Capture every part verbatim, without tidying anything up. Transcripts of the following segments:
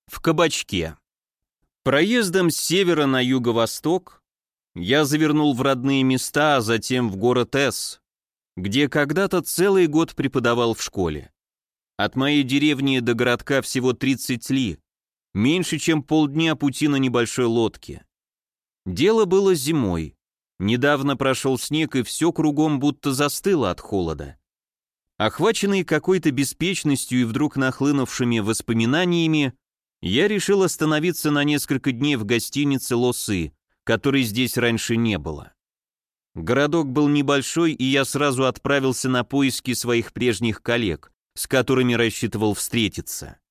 В кабачке. Проездом с севера на юго-восток я завернул в родные места, а затем в город С, где когда-то целый год преподавал в школе. От моей деревни до городка всего тридцать ли, меньше чем полдня пути на небольшой лодке. Дело было зимой. Недавно прошел снег, и все кругом будто застыло от холода. Охваченный какой-то беспечностью и вдруг нахлынувшими воспоминаниями, я решил остановиться на несколько дней в гостинице «Лосы», которой здесь раньше не было. Городок был небольшой, и я сразу отправился на поиски своих прежних коллег, с которыми рассчитывал встретиться.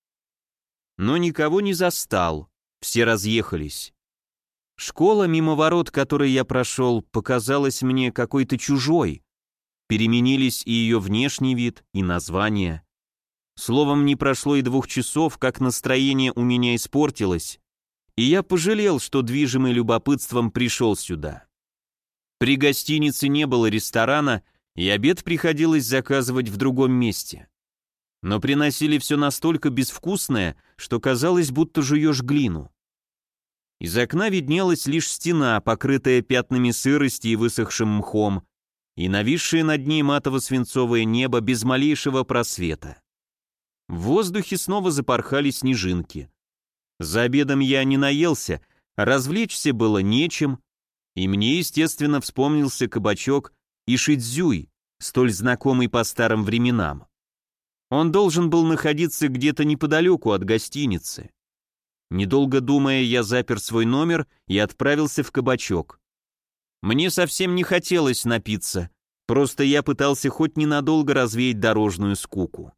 Но никого не застал, все разъехались. Школа, мимо ворот которой я прошел, показалась мне какой-то чужой. Переменились и ее внешний вид, и название. Словом, не прошло и двух часов, как настроение у меня испортилось, и я пожалел, что, движимый любопытством, пришел сюда. При гостинице не было ресторана, и обед приходилось заказывать в другом месте. Но приносили все настолько безвкусное, что казалось, будто жуешь глину. Из окна виднелась лишь стена, покрытая пятнами сырости и высохшим мхом, и нависшее над ней матово-свинцовое небо без малейшего просвета. В воздухе снова запорхали снежинки. За обедом я не наелся, развлечься было нечем, и мне, естественно, вспомнился кабачок Ишидзюй, столь знакомый по старым временам. Он должен был находиться где-то неподалеку от гостиницы. Недолго думая, я запер свой номер и отправился в кабачок. Мне совсем не хотелось напиться, просто я пытался хоть ненадолго развеять дорожную скуку.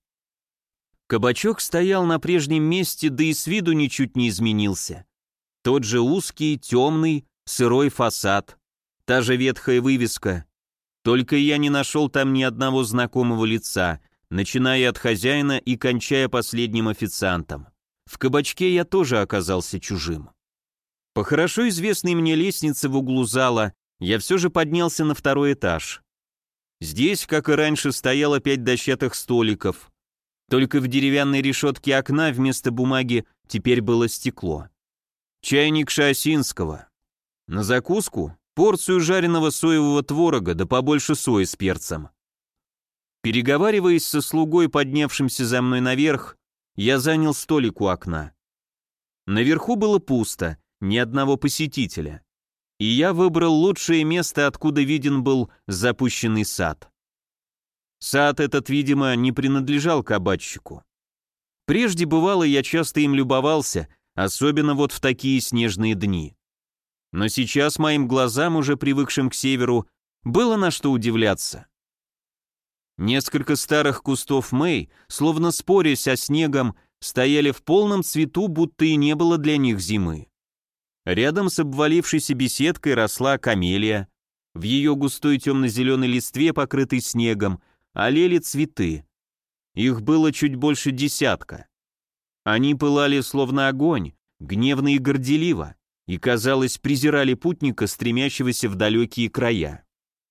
Кабачок стоял на прежнем месте, да и с виду ничуть не изменился. Тот же узкий, темный, сырой фасад, та же ветхая вывеска. Только я не нашел там ни одного знакомого лица, начиная от хозяина и кончая последним официантом. В кабачке я тоже оказался чужим. По хорошо известной мне лестнице в углу зала я все же поднялся на второй этаж. Здесь, как и раньше, стояло пять дощатых столиков. Только в деревянной решетке окна вместо бумаги теперь было стекло. Чайник Шаосинского. На закуску порцию жареного соевого творога, да побольше сои с перцем. Переговариваясь со слугой, поднявшимся за мной наверх, я занял столик у окна. Наверху было пусто, ни одного посетителя. И я выбрал лучшее место, откуда виден был запущенный сад. Сад этот, видимо, не принадлежал кабачику. Прежде бывало, я часто им любовался, особенно вот в такие снежные дни. Но сейчас моим глазам, уже привыкшим к северу, было на что удивляться. Несколько старых кустов мэй, словно споря со снегом, стояли в полном цвету, будто и не было для них зимы. Рядом с обвалившейся беседкой росла камелия. В ее густой темно-зеленой листве, покрытой снегом, олели цветы. Их было чуть больше десятка. Они пылали словно огонь, гневно и горделиво, и, казалось, презирали путника, стремящегося в далекие края.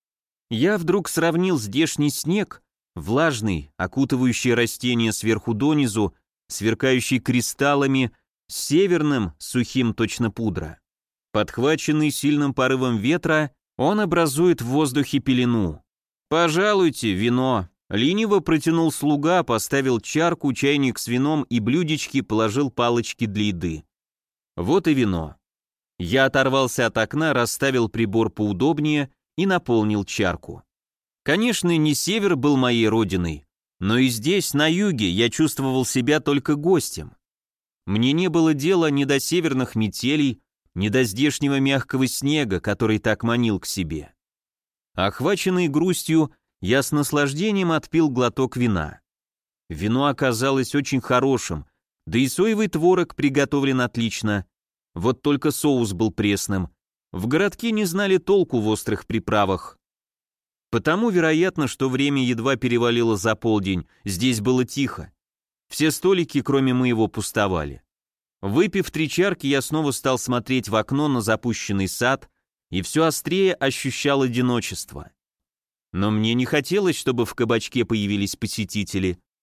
Я вдруг сравнил здешний снег, влажный, окутывающий растения сверху донизу, сверкающий кристаллами, с северным, сухим точно пудра. Подхваченный сильным порывом ветра, он образует в воздухе пелену. «Пожалуйте, вино!» Лениво протянул слуга, поставил чарку, чайник с вином и блюдечки, положил палочки для еды. Вот и вино. Я оторвался от окна, расставил прибор поудобнее и наполнил чарку. Конечно, не север был моей родиной, но и здесь, на юге, я чувствовал себя только гостем. Мне не было дела ни до северных метелей, ни до здешнего мягкого снега, который так манил к себе. Охваченный грустью, я с наслаждением отпил глоток вина. Вино оказалось очень хорошим, да и соевый творог приготовлен отлично, вот только соус был пресным. В городке не знали толку в острых приправах. Потому, вероятно, что время едва перевалило за полдень, здесь было тихо. Все столики, кроме моего, пустовали. Выпив три чарки, я снова стал смотреть в окно на запущенный сад и все острее ощущал одиночество. Но мне не хотелось, чтобы в кабачке появились посетители.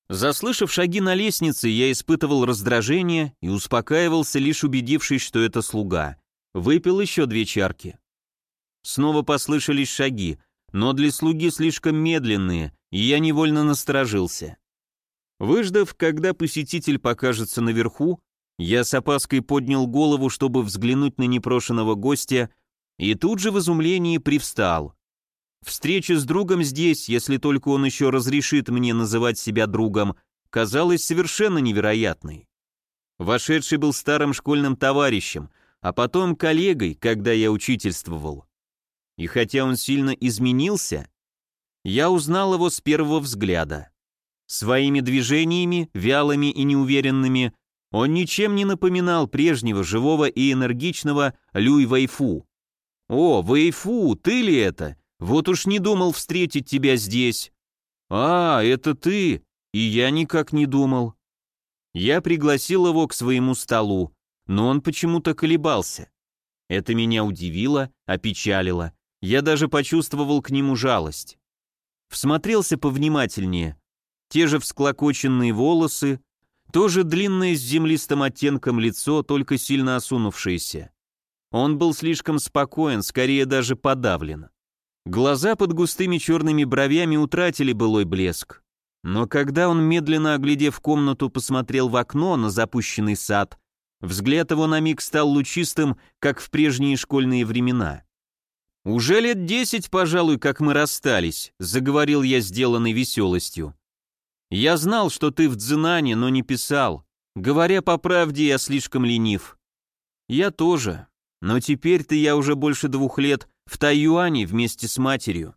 Заслышав шаги на лестнице, я испытывал раздражение и успокаивался, лишь убедившись, что это слуга. Выпил еще две чарки. Снова послышались шаги, но для слуги слишком медленные, и я невольно насторожился. Выждав, когда посетитель покажется наверху, я с опаской поднял голову, чтобы взглянуть на непрошенного гостя, и тут же в изумлении привстал. Встреча с другом здесь, если только он еще разрешит мне называть себя другом, казалась совершенно невероятной. Вошедший был старым школьным товарищем, а потом коллегой, когда я учительствовал. И хотя он сильно изменился, я узнал его с первого взгляда. Своими движениями, вялыми и неуверенными, он ничем не напоминал прежнего живого и энергичного Люй Вэйфу. «О, Вэйфу, ты ли это? Вот уж не думал встретить тебя здесь». «А, это ты, и я никак не думал». Я пригласил его к своему столу, но он почему-то колебался. Это меня удивило, опечалило. Я даже почувствовал к нему жалость. Всмотрелся повнимательнее. Те же всклокоченные волосы, тоже длинное с землистым оттенком лицо, только сильно осунувшееся. Он был слишком спокоен, скорее даже подавлен. Глаза под густыми черными бровями утратили былой блеск. Но когда он, медленно оглядев комнату, посмотрел в окно на запущенный сад, взгляд его на миг стал лучистым, как в прежние школьные времена. «Уже лет десять, пожалуй, как мы расстались», — заговорил я, сделанной веселостью. «Я знал, что ты в Цзинане, но не писал. Говоря по правде, я слишком ленив». «Я тоже. Но теперь-то я уже больше двух лет в Тайюане вместе с матерью.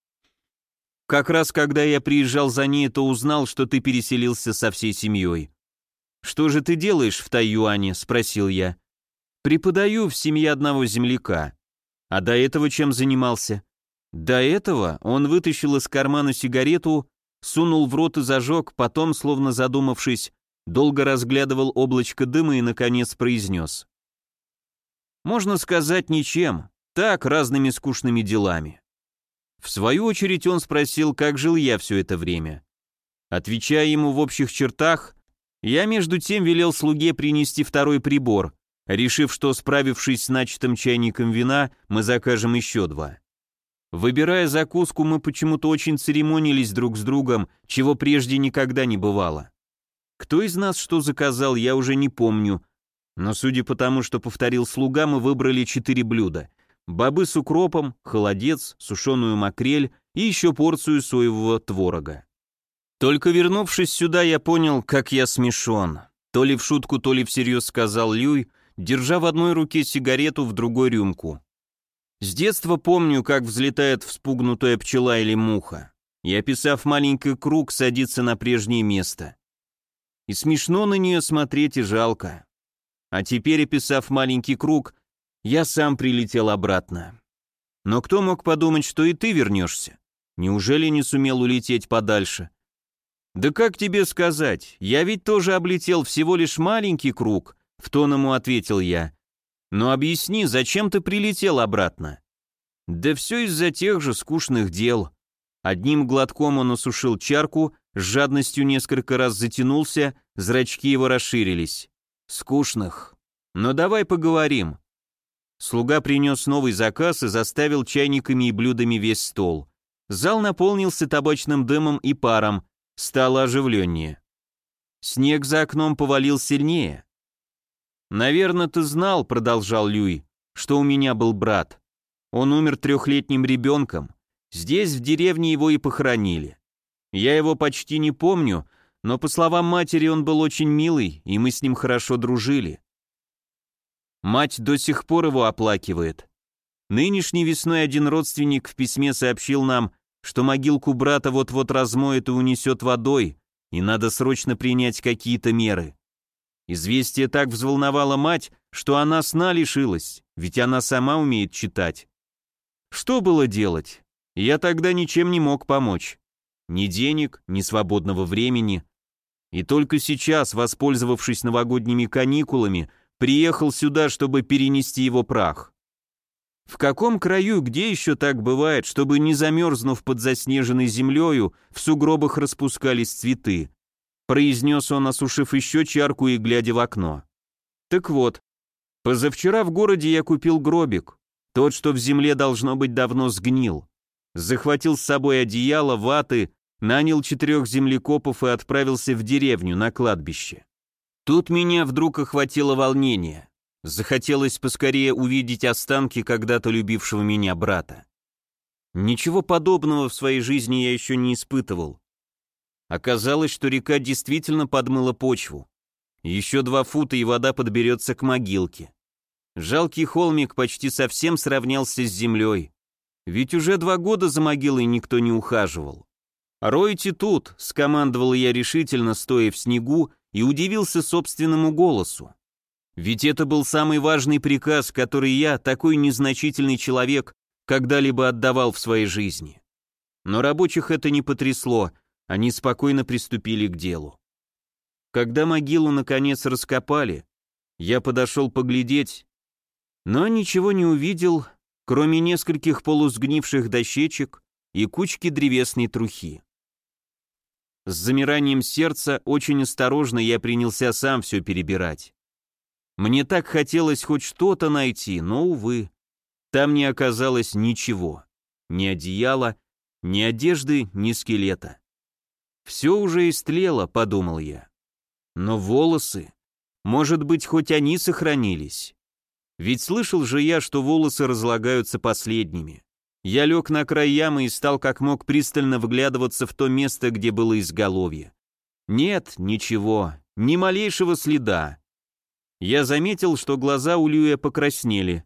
Как раз когда я приезжал за ней, то узнал, что ты переселился со всей семьей». «Что же ты делаешь в Тайюане?» — спросил я. «Преподаю в семье одного земляка». «А до этого чем занимался?» «До этого он вытащил из кармана сигарету, сунул в рот и зажег, потом, словно задумавшись, долго разглядывал облачко дыма и, наконец, произнес. Можно сказать, ничем, так, разными скучными делами». В свою очередь он спросил, как жил я все это время. Отвечая ему в общих чертах, я между тем велел слуге принести второй прибор, решив, что, справившись с начатым чайником вина, мы закажем еще два. Выбирая закуску, мы почему-то очень церемонились друг с другом, чего прежде никогда не бывало. Кто из нас что заказал, я уже не помню, но судя по тому, что повторил слуга, мы выбрали четыре блюда. Бобы с укропом, холодец, сушеную макрель и еще порцию соевого творога. Только вернувшись сюда, я понял, как я смешон. То ли в шутку, то ли всерьез сказал Люй, держа в одной руке сигарету, в другой рюмку. С детства помню, как взлетает вспугнутая пчела или муха, и, описав маленький круг, садится на прежнее место. И смешно на нее смотреть, и жалко. А теперь, описав маленький круг, я сам прилетел обратно. Но кто мог подумать, что и ты вернешься? Неужели не сумел улететь подальше? Да как тебе сказать, я ведь тоже облетел всего лишь маленький круг, в тон ему ответил я. Но объясни, зачем ты прилетел обратно? Да все из-за тех же скучных дел. Одним глотком он осушил чарку, с жадностью несколько раз затянулся, зрачки его расширились. Скучных. Но давай поговорим. Слуга принес новый заказ и заставил чайниками и блюдами весь стол. Зал наполнился табачным дымом и паром, стало оживленнее. Снег за окном повалил сильнее. «Наверное, ты знал, — продолжал Люй, — что у меня был брат. Он умер трехлетним ребенком. Здесь, в деревне, его и похоронили. Я его почти не помню, но, по словам матери, он был очень милый, и мы с ним хорошо дружили. Мать до сих пор его оплакивает. Нынешней весной один родственник в письме сообщил нам, что могилку брата вот-вот размоет и унесет водой, и надо срочно принять какие-то меры. Известие так взволновало мать, что она сна лишилась, ведь она сама умеет читать. Что было делать? Я тогда ничем не мог помочь. Ни денег, ни свободного времени. И только сейчас, воспользовавшись новогодними каникулами, приехал сюда, чтобы перенести его прах. В каком краю, где еще так бывает, чтобы, не замерзнув под заснеженной землею, в сугробах распускались цветы? произнес он, осушив еще чарку и глядя в окно. Так вот, позавчера в городе я купил гробик, тот, что в земле должно быть давно сгнил. Захватил с собой одеяло, ваты, нанял четырех землекопов и отправился в деревню на кладбище. Тут меня вдруг охватило волнение. Захотелось поскорее увидеть останки когда-то любившего меня брата. Ничего подобного в своей жизни я еще не испытывал. Оказалось, что река действительно подмыла почву. Еще два фута, и вода подберется к могилке. Жалкий холмик почти совсем сравнялся с землей. Ведь уже два года за могилой никто не ухаживал. «Ройте тут», — скомандовал я решительно, стоя в снегу, и удивился собственному голосу. Ведь это был самый важный приказ, который я, такой незначительный человек, когда-либо отдавал в своей жизни. Но рабочих это не потрясло, они спокойно приступили к делу. Когда могилу наконец раскопали, я подошел поглядеть, но ничего не увидел, кроме нескольких полусгнивших дощечек и кучки древесной трухи. С замиранием сердца очень осторожно я принялся сам все перебирать. Мне так хотелось хоть что-то найти, но, увы, там не оказалось ничего. Ни одеяла, ни одежды, ни скелета. Все уже истлело, подумал я. Но волосы, может быть, хоть они сохранились. Ведь слышал же я, что волосы разлагаются последними. Я лег на край ямы и стал как мог пристально вглядываться в то место, где было изголовье. Нет, ничего, ни малейшего следа. Я заметил, что глаза у Люя покраснели.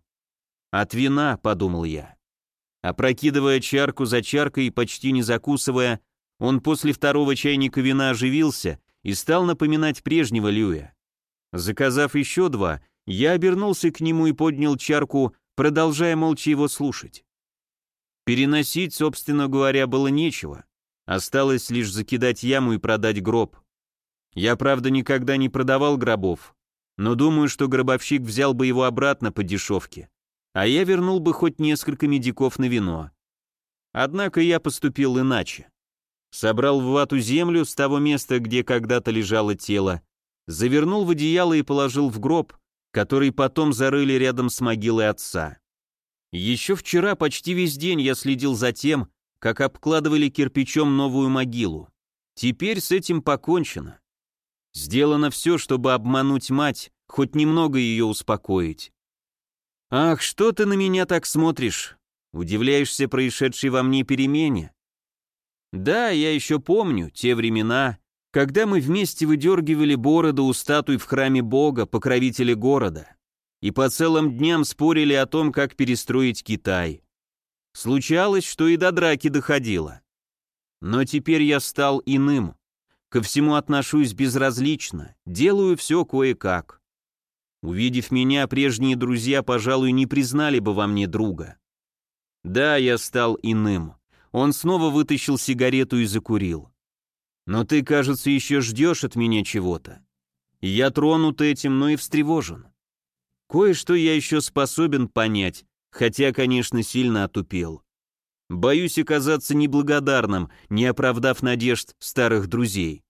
От вина, подумал я. Опрокидывая чарку за чаркой и почти не закусывая, он после второго чайника вина оживился и стал напоминать прежнего Люя. Заказав еще два, я обернулся к нему и поднял чарку, продолжая молча его слушать. Переносить, собственно говоря, было нечего. Осталось лишь закидать яму и продать гроб. Я, правда, никогда не продавал гробов, но думаю, что гробовщик взял бы его обратно по дешевке, а я вернул бы хоть несколько медиков на вино. Однако я поступил иначе. Собрал в вату землю с того места, где когда-то лежало тело, завернул в одеяло и положил в гроб, который потом зарыли рядом с могилой отца. Еще вчера почти весь день я следил за тем, как обкладывали кирпичом новую могилу. Теперь с этим покончено. Сделано все, чтобы обмануть мать, хоть немного ее успокоить. «Ах, что ты на меня так смотришь? Удивляешься происшедшей во мне перемене?» «Да, я еще помню те времена, когда мы вместе выдергивали бороды у статуй в храме Бога, покровителя города, и по целым дням спорили о том, как перестроить Китай. Случалось, что и до драки доходило. Но теперь я стал иным, ко всему отношусь безразлично, делаю все кое-как. Увидев меня, прежние друзья, пожалуй, не признали бы во мне друга. Да, я стал иным». Он снова вытащил сигарету и закурил. «Но ты, кажется, еще ждешь от меня чего-то. Я тронут этим, но и встревожен. Кое-что я еще способен понять, хотя, конечно, сильно отупел. Боюсь оказаться неблагодарным, не оправдав надежд старых друзей».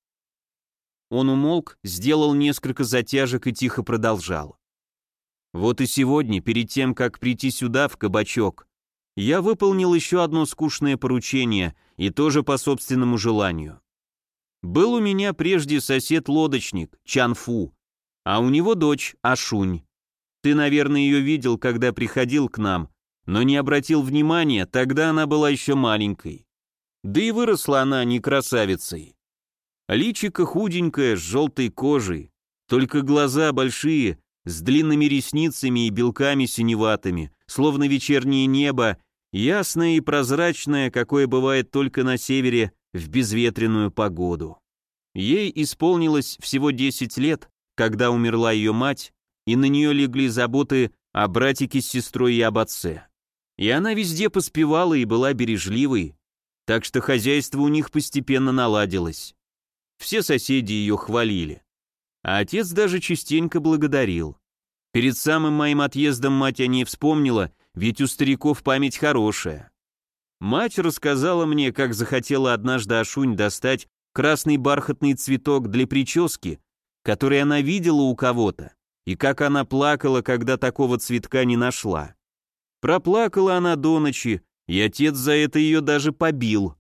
Он умолк, сделал несколько затяжек и тихо продолжал. «Вот и сегодня, перед тем, как прийти сюда, в кабачок, я выполнил еще одно скучное поручение, и тоже по собственному желанию. Был у меня прежде сосед-лодочник, Чанфу, а у него дочь, Ашунь. Ты, наверное, ее видел, когда приходил к нам, но не обратил внимания, тогда она была еще маленькой. Да и выросла она не красавицей. Личико худенькое, с желтой кожей, только глаза большие, с длинными ресницами и белками синеватыми, словно вечернее небо, ясное и прозрачное, какое бывает только на севере в безветренную погоду. Ей исполнилось всего десять лет, когда умерла ее мать, и на нее легли заботы о братике с сестрой и об отце. И она везде поспевала и была бережливой, так что хозяйство у них постепенно наладилось. Все соседи ее хвалили. А отец даже частенько благодарил. Перед самым моим отъездом мать о ней вспомнила, ведь у стариков память хорошая. Мать рассказала мне, как захотела однажды Ашунь достать красный бархатный цветок для прически, который она видела у кого-то, и как она плакала, когда такого цветка не нашла. Проплакала она до ночи, и отец за это ее даже побил.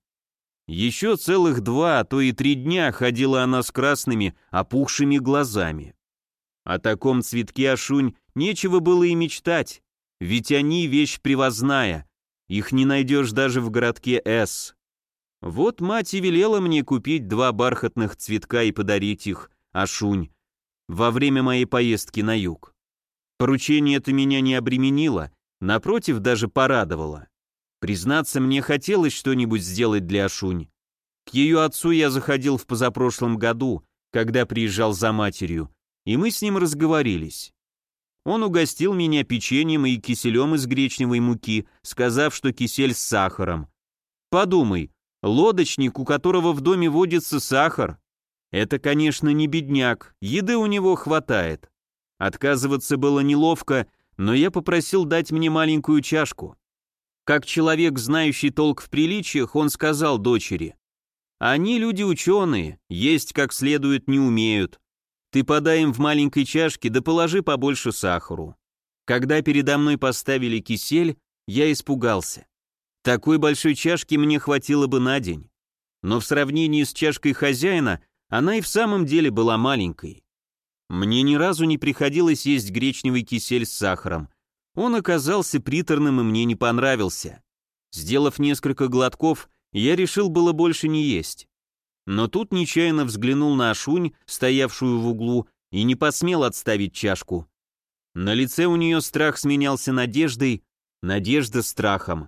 Еще целых два, а то и три дня ходила она с красными, опухшими глазами. О таком цветке, Ашунь, нечего было и мечтать, ведь они вещь привозная, их не найдешь даже в городке С. Вот мать и велела мне купить два бархатных цветка и подарить их, Ашунь, во время моей поездки на юг. Поручение это меня не обременило, напротив, даже порадовало. Признаться, мне хотелось что-нибудь сделать для Ашунь. К ее отцу я заходил в позапрошлом году, когда приезжал за матерью, и мы с ним разговорились. Он угостил меня печеньем и киселем из гречневой муки, сказав, что кисель с сахаром. Подумай, лодочник, у которого в доме водится сахар, это, конечно, не бедняк, еды у него хватает. Отказываться было неловко, но я попросил дать мне маленькую чашку. Как человек, знающий толк в приличиях, он сказал дочери: «Они люди ученые, есть как следует не умеют. Ты подай им в маленькой чашке, да положи побольше сахару». Когда передо мной поставили кисель, я испугался. Такой большой чашки мне хватило бы на день. Но в сравнении с чашкой хозяина, она и в самом деле была маленькой. Мне ни разу не приходилось есть гречневый кисель с сахаром. Он оказался приторным и мне не понравился. Сделав несколько глотков, я решил было больше не есть. Но тут нечаянно взглянул на Ашунь, стоявшую в углу, и не посмел отставить чашку. На лице у нее страх сменялся надеждой, надежда страхом.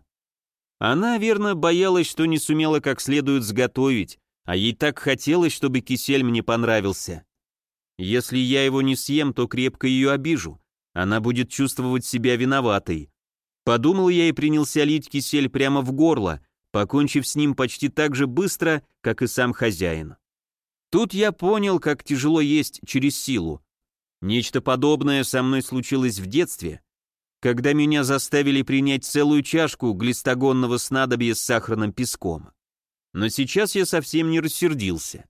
Она, верно, боялась, что не сумела как следует сготовить, а ей так хотелось, чтобы кисель мне понравился. Если я его не съем, то крепко ее обижу. Она будет чувствовать себя виноватой. Подумал я и принялся лить кисель прямо в горло, покончив с ним почти так же быстро, как и сам хозяин. Тут я понял, как тяжело есть через силу. Нечто подобное со мной случилось в детстве, когда меня заставили принять целую чашку глистогонного снадобья с сахарным песком. Но сейчас я совсем не рассердился.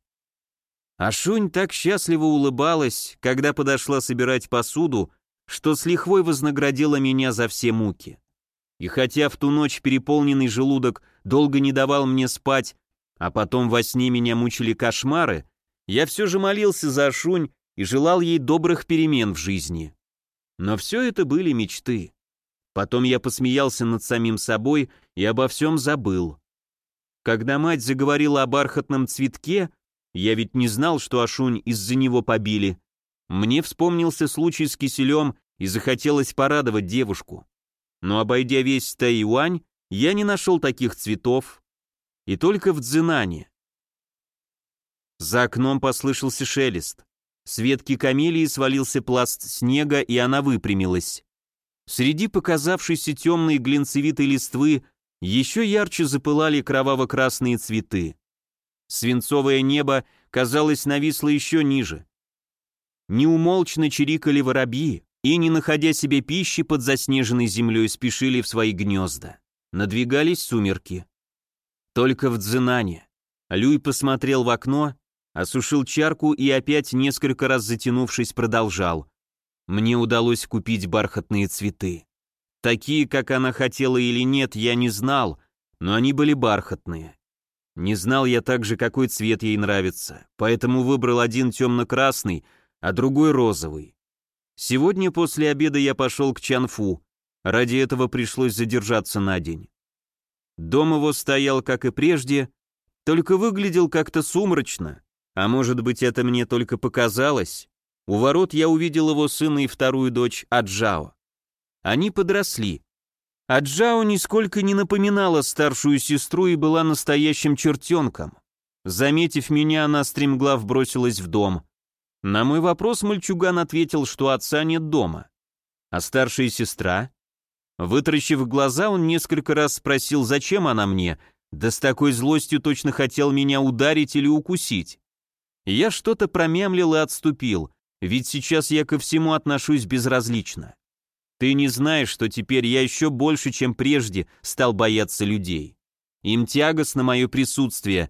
Ашунь так счастливо улыбалась, когда подошла собирать посуду, что с лихвой вознаградила меня за все муки. И хотя в ту ночь переполненный желудок долго не давал мне спать, а потом во сне меня мучили кошмары, я все же молился за Ашунь и желал ей добрых перемен в жизни. Но все это были мечты. Потом я посмеялся над самим собой и обо всем забыл. Когда мать заговорила о бархатном цветке, я ведь не знал, что Ашунь из-за него побили. Мне вспомнился случай с киселем и захотелось порадовать девушку. Но обойдя весь Тайюань, я не нашел таких цветов, и только в Цзинане. За окном послышался шелест. С ветки камелии свалился пласт снега, и она выпрямилась. Среди показавшейся темной глинцевитой листвы еще ярче запылали кроваво-красные цветы. Свинцовое небо, казалось, нависло еще ниже. Неумолчно чирикали воробьи и, не находя себе пищи под заснеженной землей, спешили в свои гнезда. Надвигались сумерки. Только в Цзинане. Люй посмотрел в окно, осушил чарку и опять, несколько раз затянувшись, продолжал. Мне удалось купить бархатные цветы. Такие, как она хотела или нет, я не знал, но они были бархатные. Не знал я также, какой цвет ей нравится, поэтому выбрал один темно-красный, а другой розовый. Сегодня после обеда я пошел к Чанфу, ради этого пришлось задержаться на день. Дом его стоял, как и прежде, только выглядел как-то сумрачно, а может быть, это мне только показалось. У ворот я увидел его сына и вторую дочь Аджао. Они подросли. Аджао нисколько не напоминала старшую сестру и была настоящим чертенком. Заметив меня, она стремглав бросилась в дом. На мой вопрос мальчуган ответил, что отца нет дома. А старшая сестра? Вытращив глаза, он несколько раз спросил, зачем она мне, да с такой злостью точно хотел меня ударить или укусить. Я что-то промямлил и отступил, ведь сейчас я ко всему отношусь безразлично. Ты не знаешь, что теперь я еще больше, чем прежде, стал бояться людей. Им тягостно мое присутствие,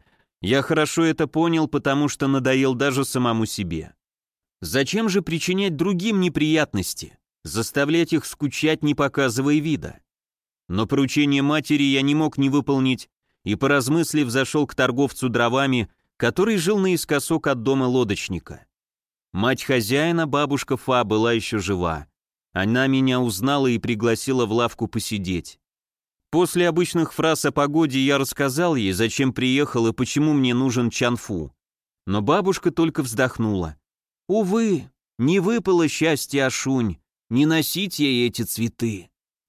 Я хорошо это понял, потому что надоел даже самому себе. Зачем же причинять другим неприятности, заставлять их скучать, не показывая вида? Но поручение матери я не мог не выполнить, и, поразмыслив, зашел к торговцу дровами, который жил наискосок от дома лодочника. Мать хозяина, бабушка Фа, была еще жива. Она меня узнала и пригласила в лавку посидеть. После обычных фраз о погоде я рассказал ей, зачем приехал и почему мне нужен Чанфу. Но бабушка только вздохнула. «Увы, не выпало счастье Ашунь, не носить ей эти цветы».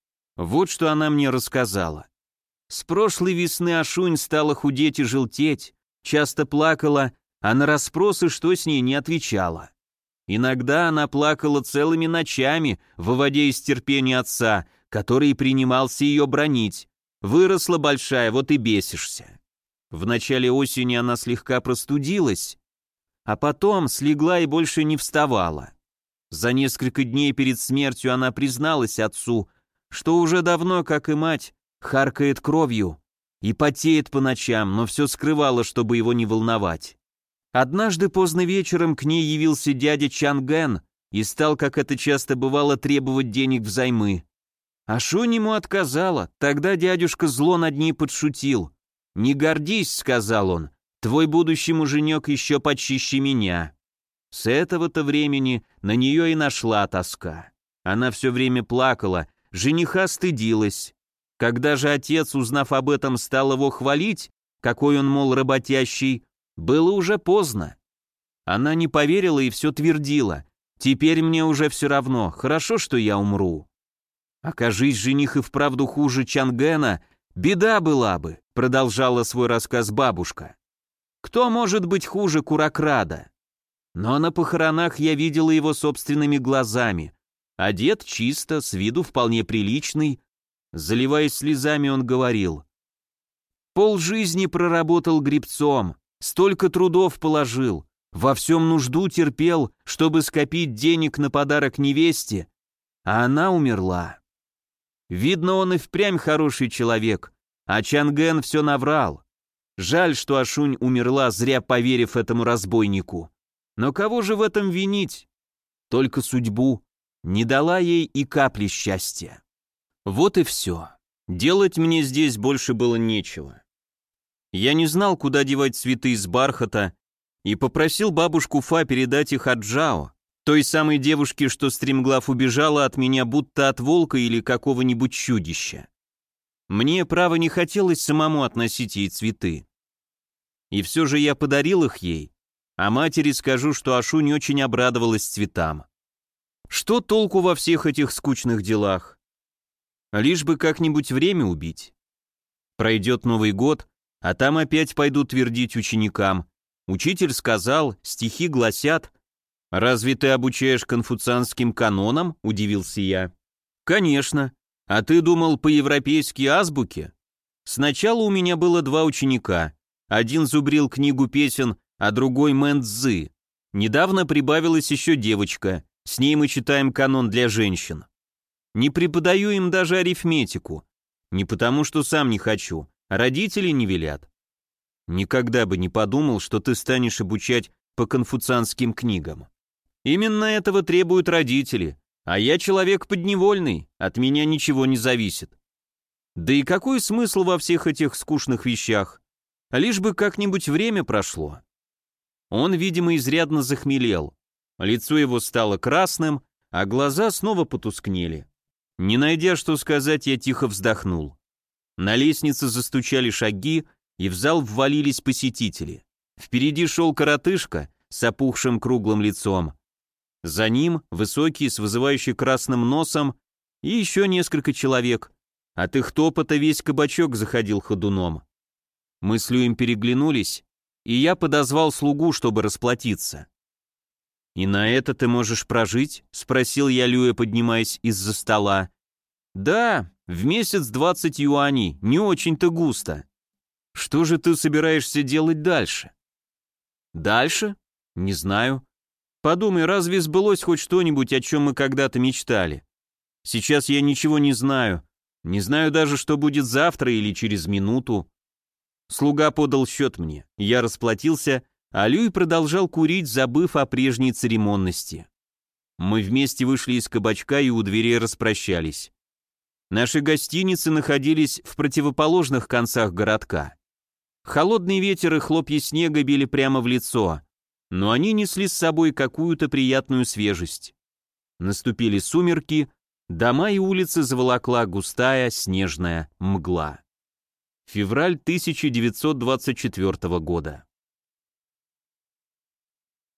Вот что она мне рассказала. С прошлой весны Ашунь стала худеть и желтеть, часто плакала, а на расспросы, что с ней, не отвечала. Иногда она плакала целыми ночами, выводя из терпения отца, который принимался ее бранить. Выросла большая, вот и бесишься. В начале осени она слегка простудилась, а потом слегла и больше не вставала. За несколько дней перед смертью она призналась отцу, что уже давно, как и мать, харкает кровью и потеет по ночам, но все скрывала, чтобы его не волновать. Однажды поздно вечером к ней явился дядя Чанген и стал, как это часто бывало, требовать денег взаймы. А Шунь ему отказала, тогда дядюшка зло над ней подшутил. «Не гордись», — сказал он, — «твой будущий муженек еще почище меня». С этого-то времени на нее и нашла тоска. Она все время плакала, жениха стыдилась. Когда же отец, узнав об этом, стал его хвалить, какой он, мол, работящий, было уже поздно. Она не поверила и все твердила. «Теперь мне уже все равно, хорошо, что я умру». «Окажись жених и вправду хуже Чангена, беда была бы», продолжала свой рассказ бабушка. «Кто может быть хуже Куракрада?» Но на похоронах я видела его собственными глазами. Одет чисто, с виду вполне приличный. Заливаясь слезами, он говорил: «Полжизни проработал гребцом, столько трудов положил, во всем нужду терпел, чтобы скопить денег на подарок невесте, а она умерла». Видно, он и впрямь хороший человек, а Чанген все наврал. Жаль, что Ашунь умерла, зря поверив этому разбойнику. Но кого же в этом винить? Только судьбу. Не дала ей и капли счастья. Вот и все. Делать мне здесь больше было нечего. Я не знал, куда девать цветы из бархата, и попросил бабушку Фа передать их от Джао, той самой девушке, что стремглав убежала от меня будто от волка или какого-нибудь чудища. Мне, право, не хотелось самому относить ей цветы. И все же я подарил их ей, а матери скажу, что Ашунь очень обрадовалась цветам. Что толку во всех этих скучных делах? Лишь бы как-нибудь время убить. Пройдет Новый год, а там опять пойду твердить ученикам. Учитель сказал, стихи гласят. «Разве ты обучаешь конфуцианским канонам?» – удивился я. «Конечно. А ты думал по европейской азбуке?» Сначала у меня было два ученика. Один зубрил книгу песен, а другой Мэн Цзы. Недавно прибавилась еще девочка. С ней мы читаем канон для женщин. Не преподаю им даже арифметику. Не потому, что сам не хочу, а родители не велят. Никогда бы не подумал, что ты станешь обучать по конфуцианским книгам. Именно этого требуют родители, а я человек подневольный, от меня ничего не зависит. Да и какой смысл во всех этих скучных вещах? Лишь бы как-нибудь время прошло. Он, видимо, изрядно захмелел. Лицо его стало красным, а глаза снова потускнели. Не найдя, что сказать, я тихо вздохнул. На лестнице застучали шаги, и в зал ввалились посетители. Впереди шел коротышка с опухшим круглым лицом. За ним высокий, с вызывающий красным носом, и еще несколько человек. От их топота весь кабачок заходил ходуном. Мы с Люем переглянулись, и я подозвал слугу, чтобы расплатиться. «И на это ты можешь прожить?» — спросил я Люя, поднимаясь из-за стола. «Да, в месяц двадцать юаней, не очень-то густо. Что же ты собираешься делать дальше?» «Дальше? Не знаю. Подумай, разве сбылось хоть что-нибудь, о чем мы когда-то мечтали? Сейчас я ничего не знаю. Не знаю даже, что будет завтра или через минуту. Слуга подал счет мне, я расплатился, а Люй продолжал курить, забыв о прежней церемонности. Мы вместе вышли из кабачка и у дверей распрощались. Наши гостиницы находились в противоположных концах городка. Холодный ветер и хлопья снега били прямо в лицо, но они несли с собой какую-то приятную свежесть. Наступили сумерки, дома и улицы заволокла густая снежная мгла. Февраль тысяча девятьсот двадцать четвёртого года.